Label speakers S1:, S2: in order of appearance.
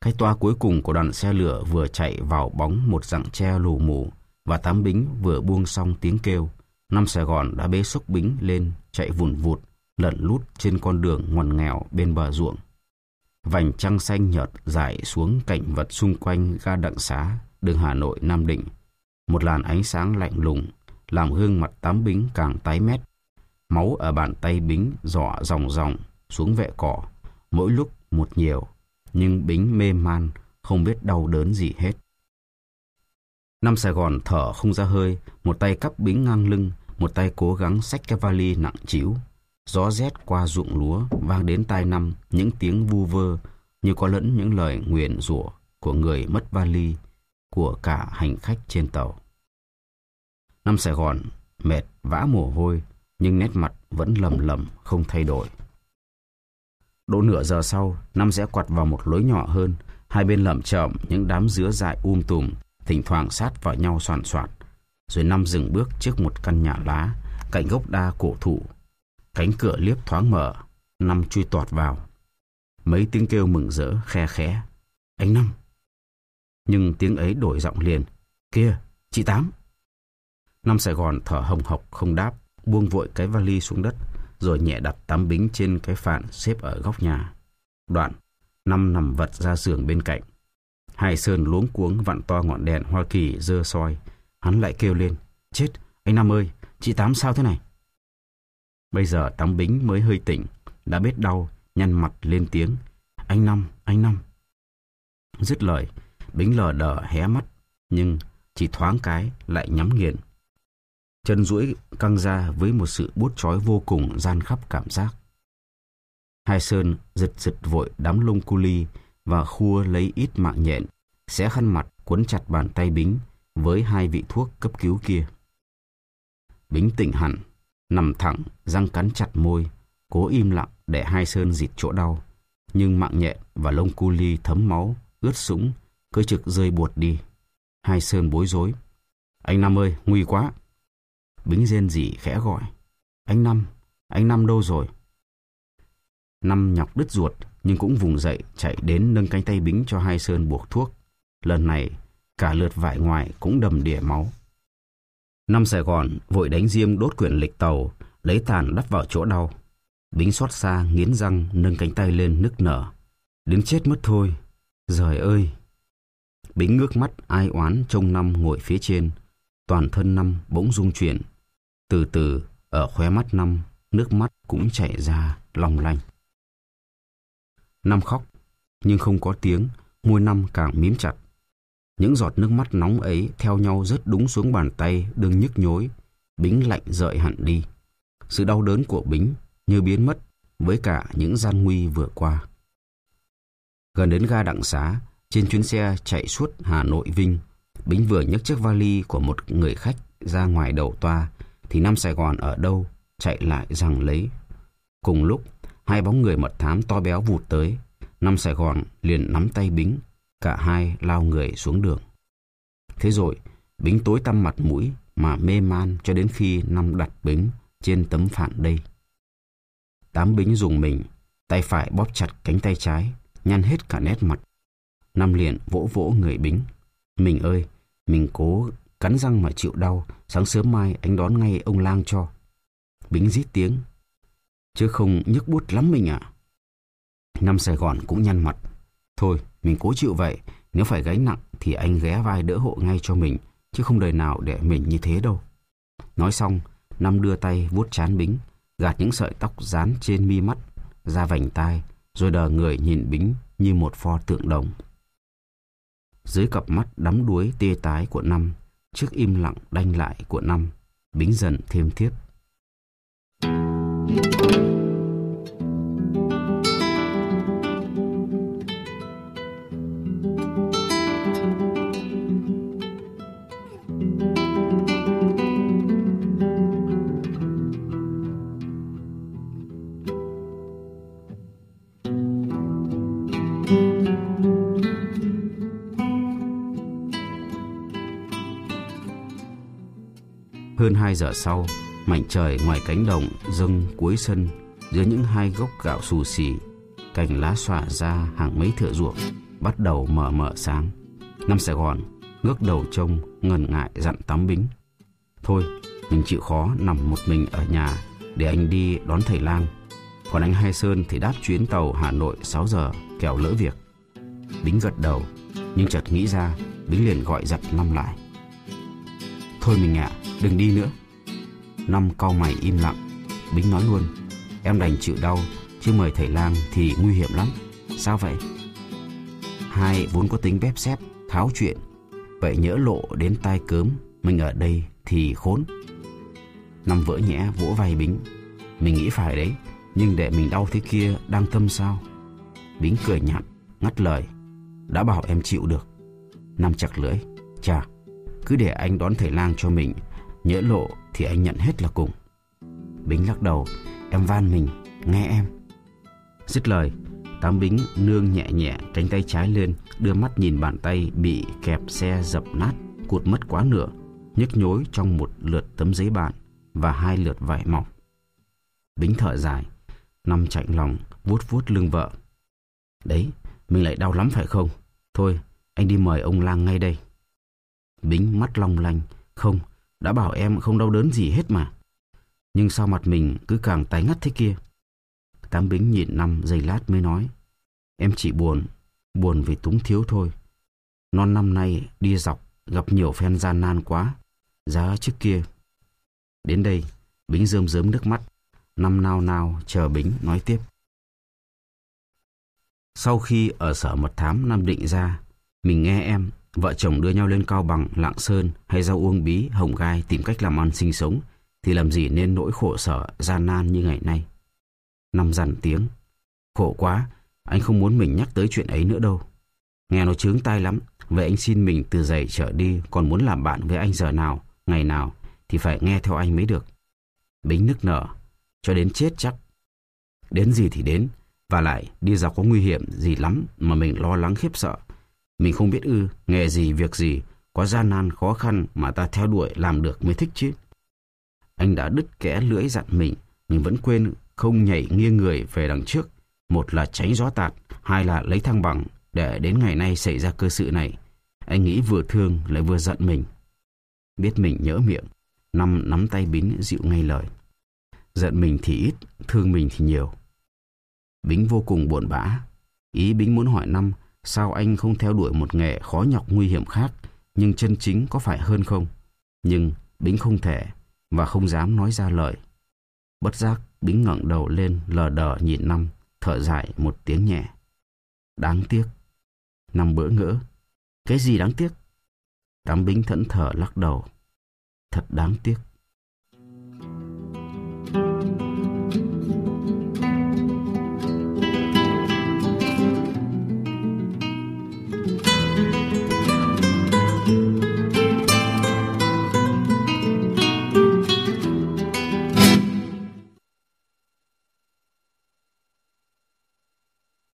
S1: Cái toa cuối cùng của đoàn xe lửa vừa chạy vào bóng một rặng tre lù mù, và Tám Bính vừa buông xong tiếng kêu, Năm Sài Gòn đã bế xốc Bính lên, chạy vùn vụt, lẩn lút trên con đường ngoằn nghèo bên bờ ruộng. Vành trăng xanh nhợt rải xuống cảnh vật xung quanh ga Đặng Xá, đường Hà Nội Nam Định. Một làn ánh sáng lạnh lùng làm gương mặt Tám Bính càng tái mét. Máu ở bàn tay Bính rọ ròng ròng xuống vệ cỏ, mỗi lúc một nhiều, nhưng Bính mê man, không biết đau đớn gì hết. Năm Sài Gòn thở không ra hơi, một tay cắp Bính ngang lưng, một tay cố gắng xách cái vali nặng trĩu. Gió rét qua ruộng lúa vang đến tai Năm những tiếng vu vơ, như có lẫn những lời nguyền rủa của người mất vali, của cả hành khách trên tàu. Năm Sài Gòn mệt vã mồ hôi, nhưng nét mặt vẫn lầm lầm không thay đổi. Độ nửa giờ sau, Năm rẽ quặt vào một lối nhỏ hơn, hai bên lởm chởm những đám dứa dại tùm, thỉnh thoảng sát vào nhau xoàn xoạt. Rồi Năm dừng bước trước một căn nhà lá cạnh gốc đa cổ thụ. Cánh cửa liếp thoáng mở, Năm chui tọt vào. Mấy tiếng kêu mừng rỡ khe khẽ: "Anh Năm!" Nhưng tiếng ấy đổi giọng liền: "Kìa, chị Tám!" Năm Sài Gòn thở hồng hộc không đáp, buông vội cái vali xuống đất, rồi nhẹ đặt Tám Bính trên cái phản xếp ở góc nhà. Đoạn, Năm nằm vật ra giường bên cạnh. Hai Sơn luống cuống vặn to ngọn đèn Hoa Kỳ dơ soi. Hắn lại kêu lên: "Chết, anh Năm ơi, chị Tám sao thế này?" Bây giờ Tám Bính mới hơi tỉnh, đã biết đau, nhăn mặt lên tiếng: "Anh Năm, anh Năm." Dứt lời, Bính lờ đờ hé mắt, nhưng chỉ thoáng cái lại nhắm nghiền. Chân duỗi căng ra với một sự buốt chói vô cùng gian khắp cảm giác. Hai Sơn giật giật vội đám lông cu li và khua lấy ít mạng nhện, xé khăn mặt quấn chặt bàn tay Bính với hai vị thuốc cấp cứu kia. Bính tỉnh hẳn, nằm thẳng, răng cắn chặt môi, cố im lặng để Hai Sơn dịt chỗ đau, nhưng mạng nhện và lông cu li thấm máu, ướt sũng, cứ trực rơi buột đi. Hai Sơn bối rối: "Anh Năm ơi, nguy quá!" Bính rên rỉ khẽ gọi: anh Năm đâu rồi?" Năm nhọc đứt ruột nhưng cũng vùng dậy chạy đến nâng cánh tay Bính cho Hai Sơn buộc thuốc. Lần này cả lượt vải ngoài cũng đầm đìa máu. Năm Sài Gòn vội đánh diêm đốt quyển lịch tàu, lấy tàn đắp vào chỗ đau. Bính xót xa nghiến răng nâng cánh tay lên nức nở: "Đến chết mất thôi, giời ơi!" Bính ngước mắt ai oán trông Năm ngồi phía trên. Toàn thân Năm bỗng rung chuyển. Từ từ ở khóe mắt Năm, nước mắt cũng chảy ra long lanh. Năm khóc, nhưng không có tiếng, môi Năm càng mím chặt. Những giọt nước mắt nóng ấy theo nhau rớt đúng xuống bàn tay đương nhức nhối. Bính lạnh rợi hẳn đi. Sự đau đớn của Bính như biến mất với cả những gian nguy vừa qua. Gần đến ga Đặng Xá, trên chuyến xe chạy suốt Hà Nội Vinh, Bính vừa nhấc chiếc vali của một người khách ra ngoài đầu toa thì Năm Sài Gòn ở đâu chạy lại giằng lấy. Cùng lúc, hai bóng người mật thám to béo vụt tới. Năm Sài Gòn liền nắm tay Bính, cả hai lao người xuống đường. Thế rồi Bính tối tăm mặt mũi mà mê man cho đến khi Năm đặt Bính trên tấm phản đây. Tám Bính dùng mình, tay phải bóp chặt cánh tay trái, nhăn hết cả nét mặt. Năm liền vỗ vỗ người Bính: "Mình ơi, mình cố cắn răng mà chịu đau, sáng sớm mai anh đón ngay ông lang cho." Bính rít tiếng: "Chứ không nhức buốt lắm mình ạ." Năm Sài Gòn cũng nhăn mặt: "Thôi, mình cố chịu vậy, nếu phải gánh nặng thì anh ghé vai đỡ hộ ngay cho mình, chứ không đời nào để mình như thế đâu." Nói xong, Năm đưa tay vuốt trán Bính, gạt những sợi tóc dán trên mi mắt ra vành tai, rồi đờ người nhìn Bính như một pho tượng đồng. Dưới cặp mắt đắm đuối tê tái của Năm, trước im lặng đanh lại của Năm, Bính dần thêm thiếp. Hơn 2 giờ sau, mảnh trời ngoài cánh đồng dâng cuối sân, giữa những hai gốc gạo xù xì, cành lá xòa ra hàng mấy thửa ruộng, bắt đầu mờ mờ sáng. Năm Sài Gòn ngước đầu trông, ngần ngại dặn Tám Bính: "Thôi, mình chịu khó nằm một mình ở nhà để anh đi đón thầy lang. Còn anh Hai Sơn thì đáp chuyến tàu Hà Nội 6 giờ, kẻo lỡ việc." Bính gật đầu, nhưng chợt nghĩ ra, Bính liền gọi giật Năm lại: "Thôi mình ạ, đừng đi nữa." Năm cau mày im lặng. Bính nói luôn: "Em đành chịu đau, chứ mời thầy lang thì nguy hiểm lắm." "Sao vậy?" Hai vốn có tính bép xép, tháo chuyện, vậy nhỡ lộ đến tai cớm mình ở đây thì khốn. Năm vỡ nhẽ vỗ vai Bính: "Mình nghĩ phải đấy, nhưng để mình đau thế kia đang tâm sao?" Bính cười nhạt, ngắt lời: "Đã bảo em chịu được." Năm chặt lưỡi: "Chà, cứ để anh đón thầy lang cho mình, nhỡ lộ thì anh nhận hết là cùng." Bính lắc đầu: "Em van mình, nghe em." Dứt lời, Tám Bính nương nhẹ nhẹ cánh tay trái lên, đưa mắt nhìn bàn tay bị kẹp xe dập nát, cụt mất quá nửa, nhức nhối trong một lượt tấm giấy bàn và 2 lượt vải mỏng. Bính thở dài. Năm chạnh lòng vuốt vuốt lưng vợ: "Đấy, mình lại đau lắm phải không? Thôi, anh đi mời ông lang ngay đây." Bính mắt long lanh: "Không, đã bảo em không đau đớn gì hết mà. Nhưng sao mặt mình cứ càng tái ngắt thế kia?" Tám Bính nhìn Năm giây lát mới nói: "Em chỉ buồn vì túng thiếu thôi. Non năm nay đi dọc gặp nhiều phen gian nan quá, giá trước kia." Đến đây, Bính rơm rớm nước mắt. Năm nao nao chờ Bính nói tiếp. Sau khi ở sở mật thám Năm định ra, mình nghe em, vợ chồng đưa nhau lên Cao Bằng, Lạng Sơn hay ra Uông Bí, Hồng Gai tìm cách làm ăn sinh sống, thì làm gì nên nỗi khổ sở gian nan như ngày nay. Năm dằn tiếng: "Khổ quá, anh không muốn mình nhắc tới chuyện ấy nữa đâu. Nghe nó chướng tai lắm. Vậy anh xin mình từ giày trở đi, còn muốn làm bạn với anh giờ nào, ngày nào thì phải nghe theo anh mới được." Bính nức nở: "Cho đến chết chắc." "Đến gì thì đến, và lại đi dọc có nguy hiểm gì lắm mà mình lo lắng khiếp sợ. Mình không biết ư, nghề gì việc gì có gian nan khó khăn mà ta theo đuổi làm được mới thích chứ." Anh đã đứt kẽ lưỡi dặn mình vẫn quên không nhảy nghiêng người về đằng trước. Một là tránh gió tạt, hai là lấy thăng bằng, để đến ngày nay xảy ra cơ sự này. Anh nghĩ vừa thương lại vừa giận mình. Biết mình nhỡ miệng, Năm nắm tay Bính dịu ngay lời: "Giận mình thì ít, thương mình thì nhiều." Bính vô cùng buồn bã. Ý Bính muốn hỏi Năm sao anh không theo đuổi một nghề khó nhọc nguy hiểm khác, nhưng chân chính có phải hơn không? Nhưng Bính không thể và không dám nói ra lời. Bất giác Bính ngẩng đầu lên, lờ đờ nhìn Năm, thở dài một tiếng nhẹ: "Đáng tiếc." Năm bỡ ngỡ: "Cái gì đáng tiếc?" Tám Bính thẫn thờ lắc đầu: "Thật đáng tiếc."